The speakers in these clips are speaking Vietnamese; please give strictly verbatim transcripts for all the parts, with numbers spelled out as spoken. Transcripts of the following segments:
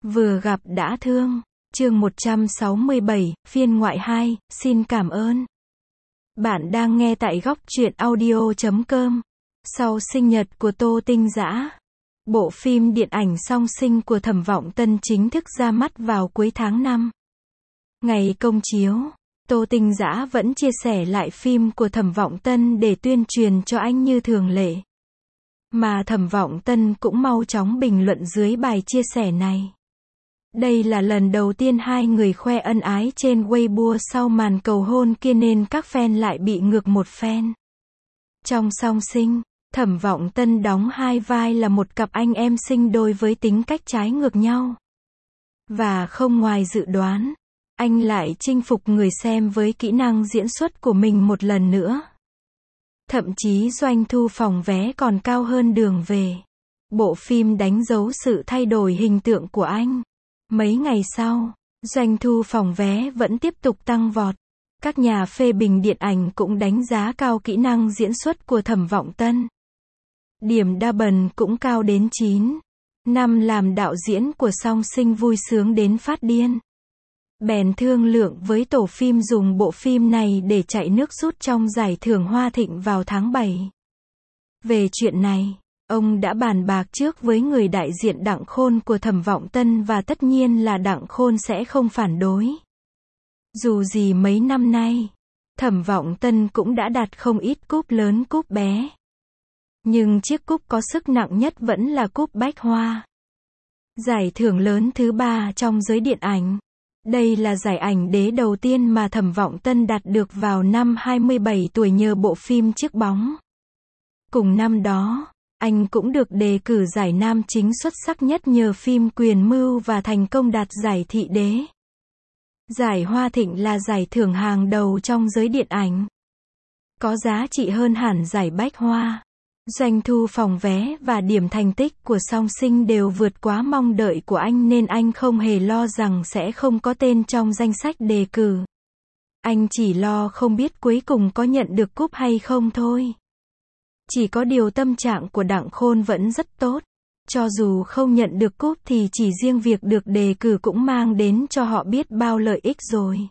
Vừa gặp đã thương. Chương một trăm sáu mươi bảy, phiên ngoại hai, xin cảm ơn. Bạn đang nghe tại góc truyện audio chấm com. Sau sinh nhật của Tô Tinh Dã, bộ phim điện ảnh Song Sinh của Thẩm Vọng Tân chính thức ra mắt vào cuối tháng năm. Ngày công chiếu, Tô Tinh Dã vẫn chia sẻ lại phim của Thẩm Vọng Tân để tuyên truyền cho anh như thường lệ. Mà Thẩm Vọng Tân cũng mau chóng bình luận dưới bài chia sẻ này. Đây là lần đầu tiên hai người khoe ân ái trên Weibo sau màn cầu hôn kia nên các fan lại bị ngược một fan. Trong Song Sinh, Thẩm Vọng Tân đóng hai vai là một cặp anh em sinh đôi với tính cách trái ngược nhau. Và không ngoài dự đoán, anh lại chinh phục người xem với kỹ năng diễn xuất của mình một lần nữa. Thậm chí doanh thu phòng vé còn cao hơn Đường Về. Bộ phim đánh dấu sự thay đổi hình tượng của anh. Mấy ngày sau, doanh thu phòng vé vẫn tiếp tục tăng vọt. Các nhà phê bình điện ảnh cũng đánh giá cao kỹ năng diễn xuất của Thẩm Vọng Tân. Điểm đa bần cũng cao đến chín. Năm làm đạo diễn của Song Sinh vui sướng đến phát điên. Bèn thương lượng với tổ phim dùng bộ phim này để chạy nước rút trong giải thưởng Hoa Thịnh vào tháng bảy. Về chuyện này, ông đã bàn bạc trước với người đại diện Đặng Khôn của Thẩm Vọng Tân và tất nhiên là Đặng Khôn sẽ không phản đối. Dù gì mấy năm nay, Thẩm Vọng Tân cũng đã đạt không ít cúp lớn cúp bé. Nhưng chiếc cúp có sức nặng nhất vẫn là cúp Bách Hoa. Giải thưởng lớn thứ ba trong giới điện ảnh. Đây là giải ảnh đế đầu tiên mà Thẩm Vọng Tân đạt được vào năm hai mươi bảy tuổi nhờ bộ phim Chiếc Bóng. Cùng năm đó, anh cũng được đề cử giải nam chính xuất sắc nhất nhờ phim Quyền Mưu và thành công đạt giải thị đế. Giải Hoa Thịnh là giải thưởng hàng đầu trong giới điện ảnh. Có giá trị hơn hẳn giải Bách Hoa. Doanh thu phòng vé và điểm thành tích của Song Sinh đều vượt quá mong đợi của anh nên anh không hề lo rằng sẽ không có tên trong danh sách đề cử. Anh chỉ lo không biết cuối cùng có nhận được cúp hay không thôi. Chỉ có điều tâm trạng của Đặng Khôn vẫn rất tốt. Cho dù không nhận được cúp thì chỉ riêng việc được đề cử cũng mang đến cho họ biết bao lợi ích rồi.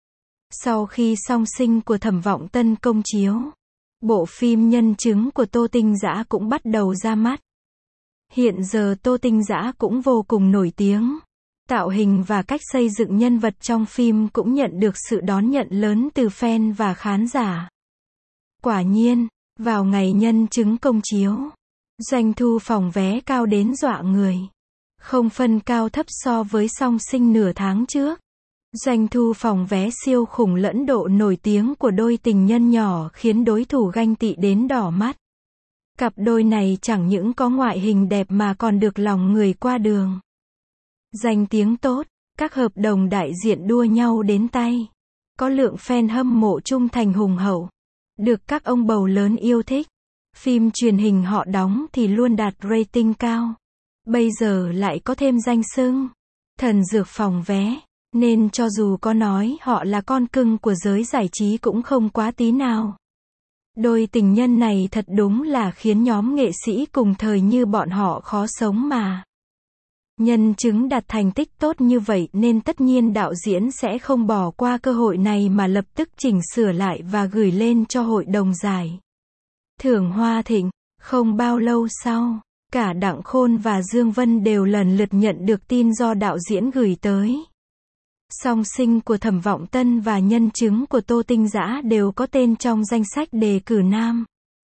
Sau khi Song Sinh của Thẩm Vọng Tân công chiếu, bộ phim Nhân Chứng của Tô Tinh Dã cũng bắt đầu ra mắt. Hiện giờ Tô Tinh Dã cũng vô cùng nổi tiếng. Tạo hình và cách xây dựng nhân vật trong phim cũng nhận được sự đón nhận lớn từ fan và khán giả. Quả nhiên, vào ngày Nhân Chứng công chiếu, doanh thu phòng vé cao đến dọa người. Không phân cao thấp so với Song Sinh nửa tháng trước. Doanh thu phòng vé siêu khủng lẫn độ nổi tiếng của đôi tình nhân nhỏ khiến đối thủ ganh tị đến đỏ mắt. Cặp đôi này chẳng những có ngoại hình đẹp mà còn được lòng người qua đường. Danh tiếng tốt, các hợp đồng đại diện đua nhau đến tay. Có lượng fan hâm mộ trung thành hùng hậu. Được các ông bầu lớn yêu thích. Phim truyền hình họ đóng thì luôn đạt rating cao. Bây giờ lại có thêm danh xưng thần dược phòng vé. Nên cho dù có nói họ là con cưng của giới giải trí cũng không quá tí nào. Đôi tình nhân này thật đúng là khiến nhóm nghệ sĩ cùng thời như bọn họ khó sống mà. Nhân Chứng đạt thành tích tốt như vậy nên tất nhiên đạo diễn sẽ không bỏ qua cơ hội này mà lập tức chỉnh sửa lại và gửi lên cho hội đồng giải thưởng Hoa Thịnh. Không bao lâu sau, cả Đặng Khôn và Dương Vân đều lần lượt nhận được tin do đạo diễn gửi tới. Song Sinh của Thẩm Vọng Tân và Nhân Chứng của Tô Tinh Dã đều có tên trong danh sách đề cử nam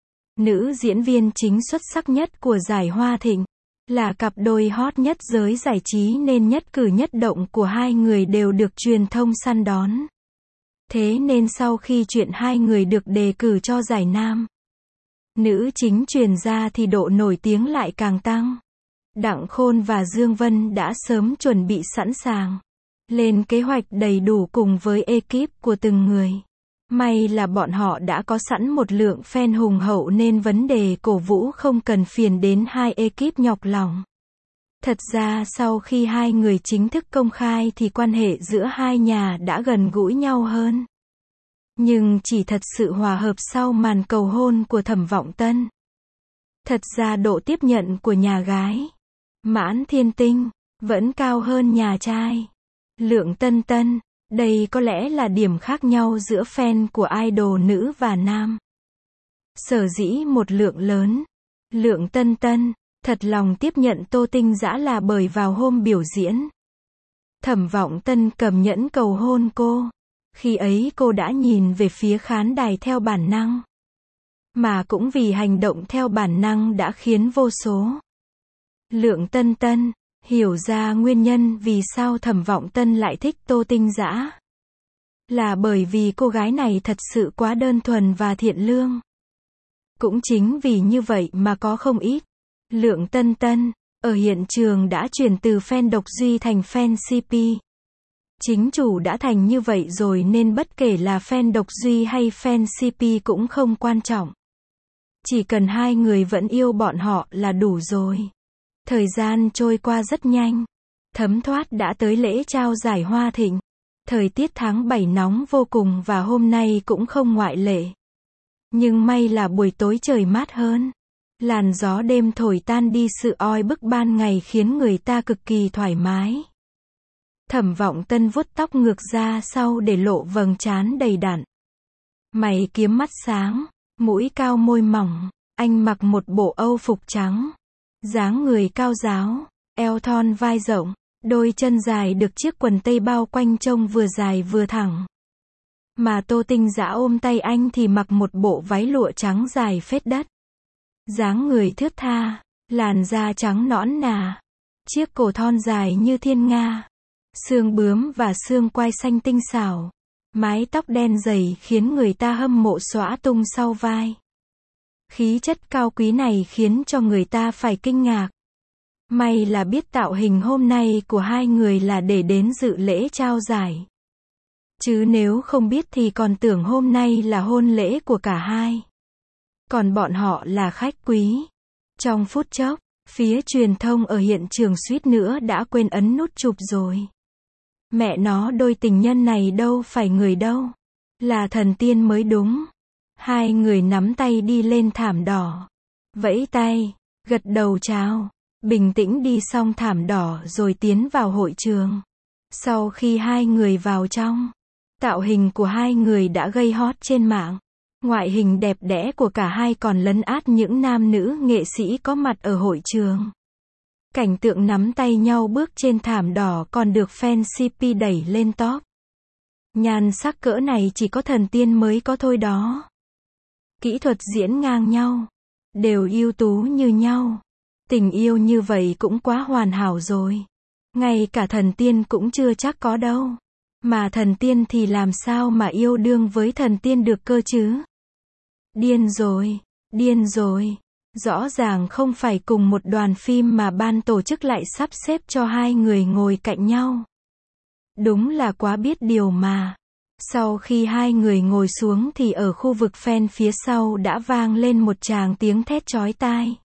nữ diễn viên chính xuất sắc nhất của giải Hoa Thịnh. Là cặp đôi hot nhất giới giải trí nên nhất cử nhất động của hai người đều được truyền thông săn đón. Thế nên sau khi chuyện hai người được đề cử cho giải nam nữ chính truyền ra thì độ nổi tiếng lại càng tăng. Đặng Khôn và Dương Vân đã sớm chuẩn bị sẵn sàng. Lên kế hoạch đầy đủ cùng với ekip của từng người. May là bọn họ đã có sẵn một lượng fan hùng hậu nên vấn đề cổ vũ không cần phiền đến hai ekip nhọc lòng. Thật ra sau khi hai người chính thức công khai thì quan hệ giữa hai nhà đã gần gũi nhau hơn. Nhưng chỉ thật sự hòa hợp sau màn cầu hôn của Thẩm Vọng Tân. Thật ra độ tiếp nhận của nhà gái Mãn Thiên Tinh vẫn cao hơn nhà trai. Lượng Tân Tân, đây có lẽ là điểm khác nhau giữa fan của idol nữ và nam. Sở dĩ một lượng lớn, Lượng Tân Tân, thật lòng tiếp nhận Tô Tinh Dã là bởi vào hôm biểu diễn, Thẩm Vọng Tân cầm nhẫn cầu hôn cô. Khi ấy cô đã nhìn về phía khán đài theo bản năng. Mà cũng vì hành động theo bản năng đã khiến vô số Lượng Tân Tân hiểu ra nguyên nhân vì sao Thẩm Vọng Tân lại thích Tô Tinh Dã. Là bởi vì cô gái này thật sự quá đơn thuần và thiện lương. Cũng chính vì như vậy mà có không ít Lượng Tân Tân ở hiện trường đã chuyển từ fan độc duy thành fan xê pê. Chính chủ đã thành như vậy rồi nên bất kể là fan độc duy hay fan xê pê cũng không quan trọng. Chỉ cần hai người vẫn yêu bọn họ là đủ rồi. Thời gian trôi qua rất nhanh. Thấm thoát đã tới lễ trao giải Hoa Thịnh. Thời tiết tháng bảy nóng vô cùng và hôm nay cũng không ngoại lệ. Nhưng may là buổi tối trời mát hơn. Làn gió đêm thổi tan đi sự oi bức ban ngày khiến người ta cực kỳ thoải mái. Thẩm Vọng Tân vuốt tóc ngược ra sau để lộ vầng trán đầy đặn. Mày kiếm mắt sáng, mũi cao môi mỏng, anh mặc một bộ âu phục trắng. Dáng người cao ráo, eo thon vai rộng, đôi chân dài được chiếc quần tây bao quanh trông vừa dài vừa thẳng. Mà Tô Tinh Dã ôm tay anh thì mặc một bộ váy lụa trắng dài phết đất. Dáng người thướt tha, làn da trắng nõn nà, chiếc cổ thon dài như thiên nga, xương bướm và xương quai xanh tinh xảo, mái tóc đen dày khiến người ta hâm mộ xõa tung sau vai. Khí chất cao quý này khiến cho người ta phải kinh ngạc. May là biết tạo hình hôm nay của hai người là để đến dự lễ trao giải. Chứ nếu không biết thì còn tưởng hôm nay là hôn lễ của cả hai. Còn bọn họ là khách quý. Trong phút chốc, phía truyền thông ở hiện trường suýt nữa đã quên ấn nút chụp rồi. Mẹ nó, đôi tình nhân này đâu phải người đâu. Là thần tiên mới đúng. Hai người nắm tay đi lên thảm đỏ. Vẫy tay, gật đầu chào. Bình tĩnh đi xong thảm đỏ rồi tiến vào hội trường. Sau khi hai người vào trong, tạo hình của hai người đã gây hot trên mạng. Ngoại hình đẹp đẽ của cả hai còn lấn át những nam nữ nghệ sĩ có mặt ở hội trường. Cảnh tượng nắm tay nhau bước trên thảm đỏ còn được fan xê pê đẩy lên top. Nhan sắc cỡ này chỉ có thần tiên mới có thôi đó. Kỹ thuật diễn ngang nhau. Đều ưu tú như nhau. Tình yêu như vậy cũng quá hoàn hảo rồi. Ngay cả thần tiên cũng chưa chắc có đâu. Mà thần tiên thì làm sao mà yêu đương với thần tiên được cơ chứ? Điên rồi, điên rồi. Rõ ràng không phải cùng một đoàn phim mà ban tổ chức lại sắp xếp cho hai người ngồi cạnh nhau. Đúng là quá biết điều mà. Sau khi hai người ngồi xuống thì ở khu vực fan phía sau đã vang lên một tràng tiếng thét chói tai.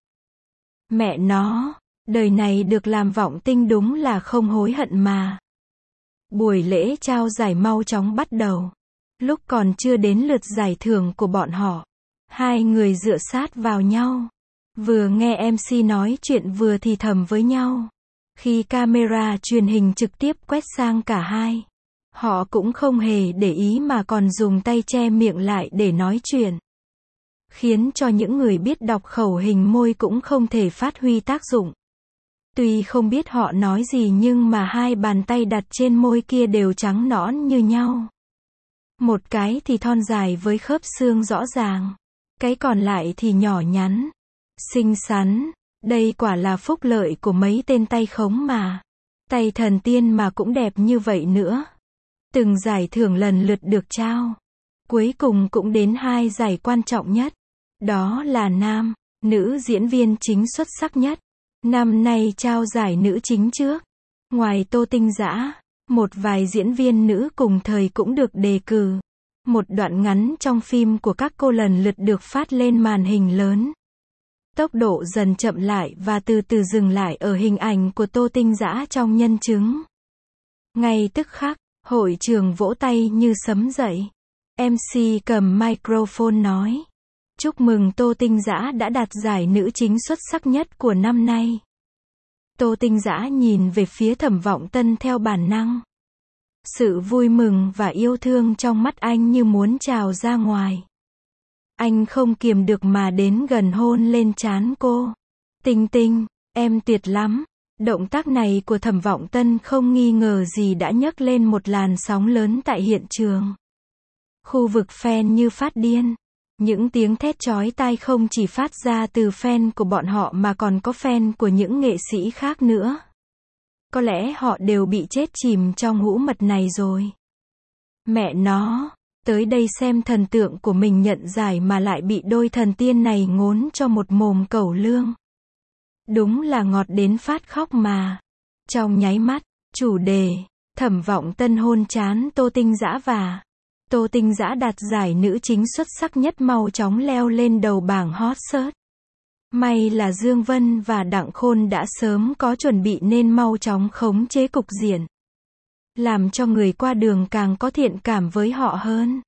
Mẹ nó, đời này được làm vọng tinh đúng là không hối hận mà. Buổi lễ trao giải mau chóng bắt đầu. Lúc còn chưa đến lượt giải thưởng của bọn họ, hai người dựa sát vào nhau. Vừa nghe em xê nói chuyện vừa thì thầm với nhau. Khi camera truyền hình trực tiếp quét sang cả hai, họ cũng không hề để ý mà còn dùng tay che miệng lại để nói chuyện. Khiến cho những người biết đọc khẩu hình môi cũng không thể phát huy tác dụng. Tuy không biết họ nói gì nhưng mà hai bàn tay đặt trên môi kia đều trắng nõn như nhau. Một cái thì thon dài với khớp xương rõ ràng. Cái còn lại thì nhỏ nhắn, xinh xắn. Đây quả là phúc lợi của mấy tên tay khống mà. Tay thần tiên mà cũng đẹp như vậy nữa. Từng giải thưởng lần lượt được trao. Cuối cùng cũng đến hai giải quan trọng nhất. Đó là nam, nữ diễn viên chính xuất sắc nhất. Năm nay trao giải nữ chính trước. Ngoài Tô Tinh Dã, một vài diễn viên nữ cùng thời cũng được đề cử. Một đoạn ngắn trong phim của các cô lần lượt được phát lên màn hình lớn. Tốc độ dần chậm lại và từ từ dừng lại ở hình ảnh của Tô Tinh Dã trong nhân chứng. Ngay tức khắc, hội trường vỗ tay như sấm dậy. em xê cầm microphone nói. Chúc mừng Tô Tinh Dã đã đạt giải nữ chính xuất sắc nhất của năm nay. Tô Tinh Dã nhìn về phía Thẩm Vọng Tân theo bản năng. Sự vui mừng và yêu thương trong mắt anh như muốn trào ra ngoài. Anh không kiềm được mà đến gần hôn lên trán cô. Tinh Tinh, em tuyệt lắm. Động tác này của Thẩm Vọng Tân không nghi ngờ gì đã nhấc lên một làn sóng lớn tại hiện trường. Khu vực fan như phát điên. Những tiếng thét chói tai không chỉ phát ra từ fan của bọn họ mà còn có fan của những nghệ sĩ khác nữa. Có lẽ họ đều bị chết chìm trong hũ mật này rồi. Mẹ nó, tới đây xem thần tượng của mình nhận giải mà lại bị đôi thần tiên này ngốn cho một mồm cẩu lương. Đúng là ngọt đến phát khóc mà. Trong nháy mắt, chủ đề, Thẩm Vọng Tân hôn trán Tô Tinh Dã và Tô Tinh Dã đạt giải nữ chính xuất sắc nhất mau chóng leo lên đầu bảng hot search. May là Dương Vân và Đặng Khôn đã sớm có chuẩn bị nên mau chóng khống chế cục diện. Làm cho người qua đường càng có thiện cảm với họ hơn.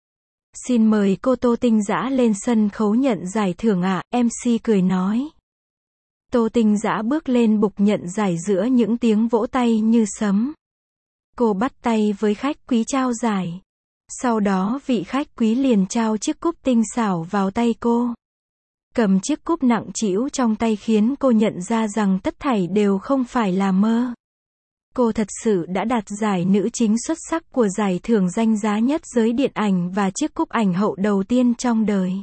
Xin mời cô Tô Tinh Dã lên sân khấu nhận giải thưởng ạ, em xê cười nói. Tô Tinh Dã bước lên bục nhận giải giữa những tiếng vỗ tay như sấm. Cô bắt tay với khách quý trao giải. Sau đó vị khách quý liền trao chiếc cúp tinh xảo vào tay cô. Cầm chiếc cúp nặng trĩu trong tay khiến cô nhận ra rằng tất thảy đều không phải là mơ. Cô thật sự đã đạt giải nữ chính xuất sắc của giải thưởng danh giá nhất giới điện ảnh và chiếc cúp ảnh hậu đầu tiên trong đời.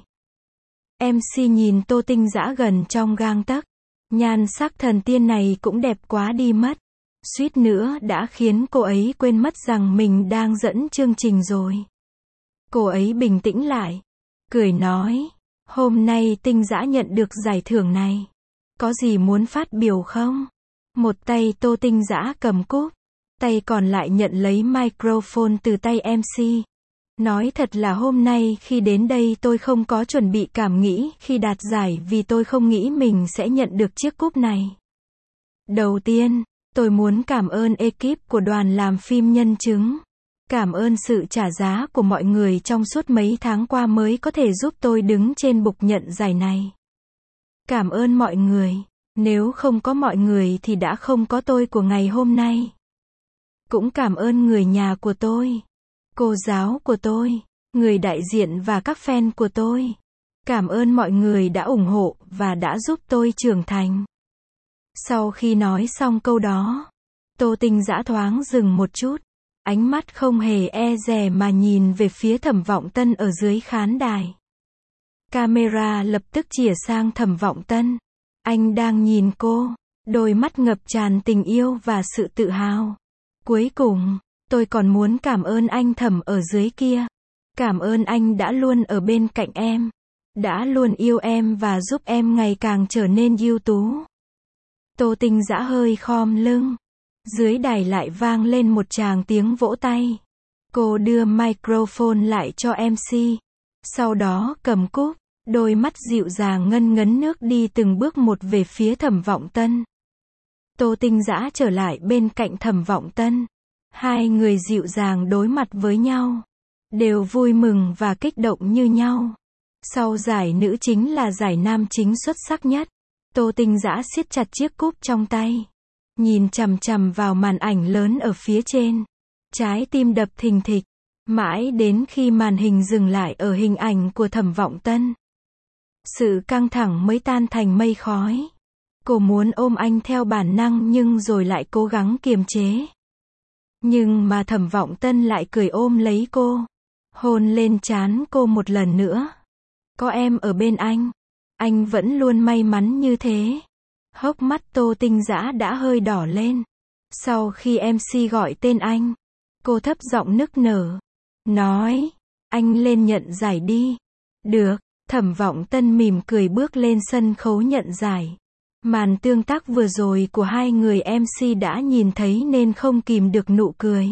em xê nhìn Tô Tinh Dã gần trong gang tấc. Nhan sắc thần tiên này cũng đẹp quá đi mất. Suýt nữa đã khiến cô ấy quên mất rằng mình đang dẫn chương trình rồi. Cô ấy bình tĩnh lại. Cười nói. Hôm nay Tinh Dã nhận được giải thưởng này. Có gì muốn phát biểu không? Một tay Tô Tinh Dã cầm cúp. Tay còn lại nhận lấy microphone từ tay em xê. Nói thật là hôm nay khi đến đây tôi không có chuẩn bị cảm nghĩ khi đạt giải vì tôi không nghĩ mình sẽ nhận được chiếc cúp này. Đầu tiên, tôi muốn cảm ơn ekip của đoàn làm phim Nhân Chứng. Cảm ơn sự trả giá của mọi người trong suốt mấy tháng qua mới có thể giúp tôi đứng trên bục nhận giải này. Cảm ơn mọi người. Nếu không có mọi người thì đã không có tôi của ngày hôm nay. Cũng cảm ơn người nhà của tôi. Cô giáo của tôi, người đại diện và các fan của tôi. Cảm ơn mọi người đã ủng hộ và đã giúp tôi trưởng thành. Sau khi nói xong câu đó, Tô Tinh Dã thoáng dừng một chút. Ánh mắt không hề e dè mà nhìn về phía Thẩm Vọng Tân ở dưới khán đài. Camera lập tức chĩa sang Thẩm Vọng Tân. Anh đang nhìn cô, đôi mắt ngập tràn tình yêu và sự tự hào. Cuối cùng, tôi còn muốn cảm ơn anh Thẩm ở dưới kia. Cảm ơn anh đã luôn ở bên cạnh em. Đã luôn yêu em và giúp em ngày càng trở nên ưu tú. Tô Tinh Dã hơi khom lưng. Dưới đài lại vang lên một tràng tiếng vỗ tay. Cô đưa microphone lại cho em xê. Sau đó cầm cúp, đôi mắt dịu dàng ngân ngấn nước đi từng bước một về phía Thẩm Vọng Tân. Tô Tinh Dã trở lại bên cạnh Thẩm Vọng Tân. Hai người dịu dàng đối mặt với nhau. Đều vui mừng và kích động như nhau. Sau giải nữ chính là giải nam chính xuất sắc nhất. Tô Tinh Dã siết chặt chiếc cúp trong tay. Nhìn chằm chằm vào màn ảnh lớn ở phía trên. Trái tim đập thình thịch. Mãi đến khi màn hình dừng lại ở hình ảnh của Thẩm Vọng Tân. Sự căng thẳng mới tan thành mây khói. Cô muốn ôm anh theo bản năng nhưng rồi lại cố gắng kiềm chế. Nhưng mà Thẩm Vọng Tân lại cười ôm lấy cô. Hôn lên trán cô một lần nữa. Có em ở bên anh. Anh vẫn luôn may mắn như thế. Hốc mắt Tô Tinh Dã đã hơi đỏ lên. Sau khi em xê gọi tên anh, cô thấp giọng nức nở. Nói, anh lên nhận giải đi. Được, Thẩm Vọng Tân mỉm cười bước lên sân khấu nhận giải. Màn tương tác vừa rồi của hai người em xê đã nhìn thấy nên không kìm được nụ cười.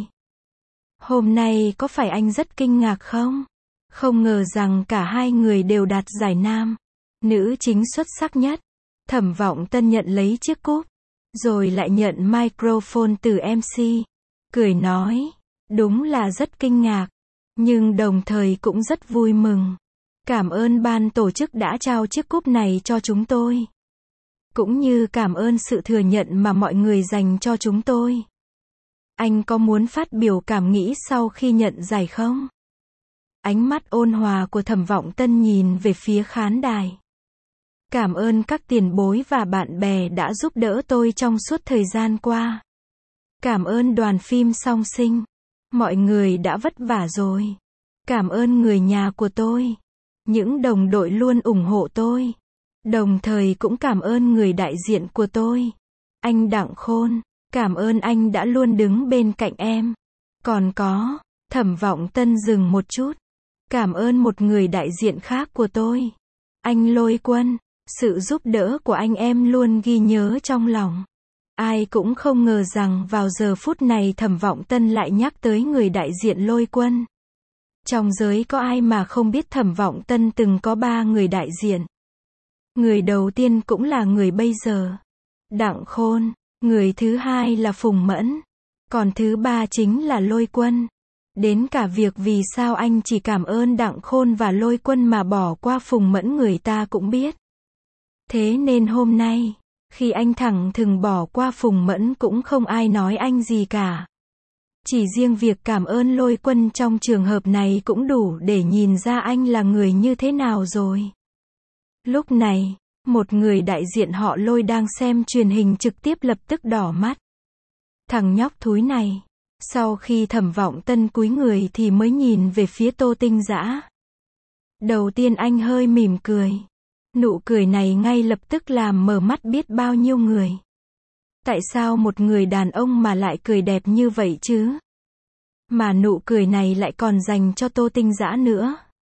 Hôm nay có phải anh rất kinh ngạc không? Không ngờ rằng cả hai người đều đạt giải nam. Nữ chính xuất sắc nhất. Thẩm Vọng Tân nhận lấy chiếc cúp. Rồi lại nhận microphone từ em xê. Cười nói. Đúng là rất kinh ngạc. Nhưng đồng thời cũng rất vui mừng. Cảm ơn ban tổ chức đã trao chiếc cúp này cho chúng tôi. cũng như cảm ơn sự thừa nhận mà mọi người dành cho chúng tôi. Anh có muốn phát biểu cảm nghĩ sau khi nhận giải không? Ánh mắt ôn hòa của Thẩm Vọng Tân nhìn về phía khán đài. Cảm ơn các tiền bối và bạn bè đã giúp đỡ tôi trong suốt thời gian qua. Cảm ơn đoàn phim Song Sinh. Mọi người đã vất vả rồi. Cảm ơn người nhà của tôi. Những đồng đội luôn ủng hộ tôi. Đồng thời cũng cảm ơn người đại diện của tôi. Anh Đặng Khôn. Cảm ơn anh đã luôn đứng bên cạnh em. Còn có, Thẩm Vọng Tân dừng một chút. Cảm ơn một người đại diện khác của tôi. Anh Lôi Quân. Sự giúp đỡ của anh em luôn ghi nhớ trong lòng. Ai cũng không ngờ rằng vào giờ phút này Thẩm Vọng Tân lại nhắc tới người đại diện Lôi Quân. Trong giới có ai mà không biết Thẩm Vọng Tân từng có ba người đại diện. Người đầu tiên cũng là người bây giờ. Đặng Khôn. Người thứ hai là Phùng Mẫn. Còn thứ ba chính là Lôi Quân. Đến cả việc vì sao anh chỉ cảm ơn Đặng Khôn và Lôi Quân mà bỏ qua Phùng Mẫn người ta cũng biết. Thế nên hôm nay, khi anh thẳng thừng bỏ qua Phùng Mẫn cũng không ai nói anh gì cả. Chỉ riêng việc cảm ơn Lôi Quân trong trường hợp này cũng đủ để nhìn ra anh là người như thế nào rồi. Lúc này, một người đại diện họ Lôi đang xem truyền hình trực tiếp lập tức đỏ mắt. Thằng nhóc thúi này. Sau khi Thẩm Vọng Tân cúi người thì mới nhìn về phía Tô Tinh Dã. Đầu tiên anh hơi mỉm cười. Nụ cười này ngay lập tức làm mở mắt biết bao nhiêu người. Tại sao một người đàn ông mà lại cười đẹp như vậy chứ? Mà nụ cười này lại còn dành cho Tô Tinh Dã nữa.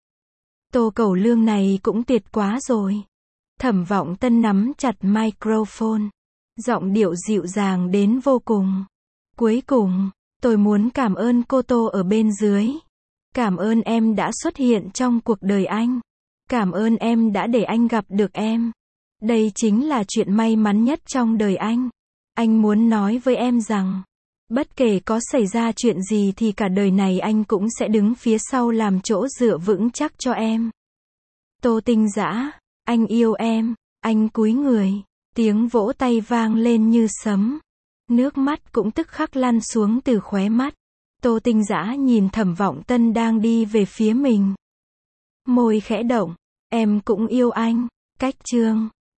Tô Cẩu Lương này cũng tuyệt quá rồi. Thẩm Vọng Tân nắm chặt microphone. Giọng điệu dịu dàng đến vô cùng. Cuối cùng, tôi muốn cảm ơn cô Tô ở bên dưới. Cảm ơn em đã xuất hiện trong cuộc đời anh. Cảm ơn em đã để anh gặp được em. Đây chính là chuyện may mắn nhất trong đời anh. Anh muốn nói với em rằng, bất kể có xảy ra chuyện gì thì cả đời này anh cũng sẽ đứng phía sau làm chỗ dựa vững chắc cho em. Tô Tinh Dã, anh yêu em. Anh cúi người. Tiếng vỗ tay vang lên như sấm. Nước mắt cũng tức khắc lăn xuống từ khóe mắt. Tô Tinh Dã nhìn Thẩm Vọng Tân đang đi về phía mình. Môi khẽ động. Em cũng yêu anh. Cách chương.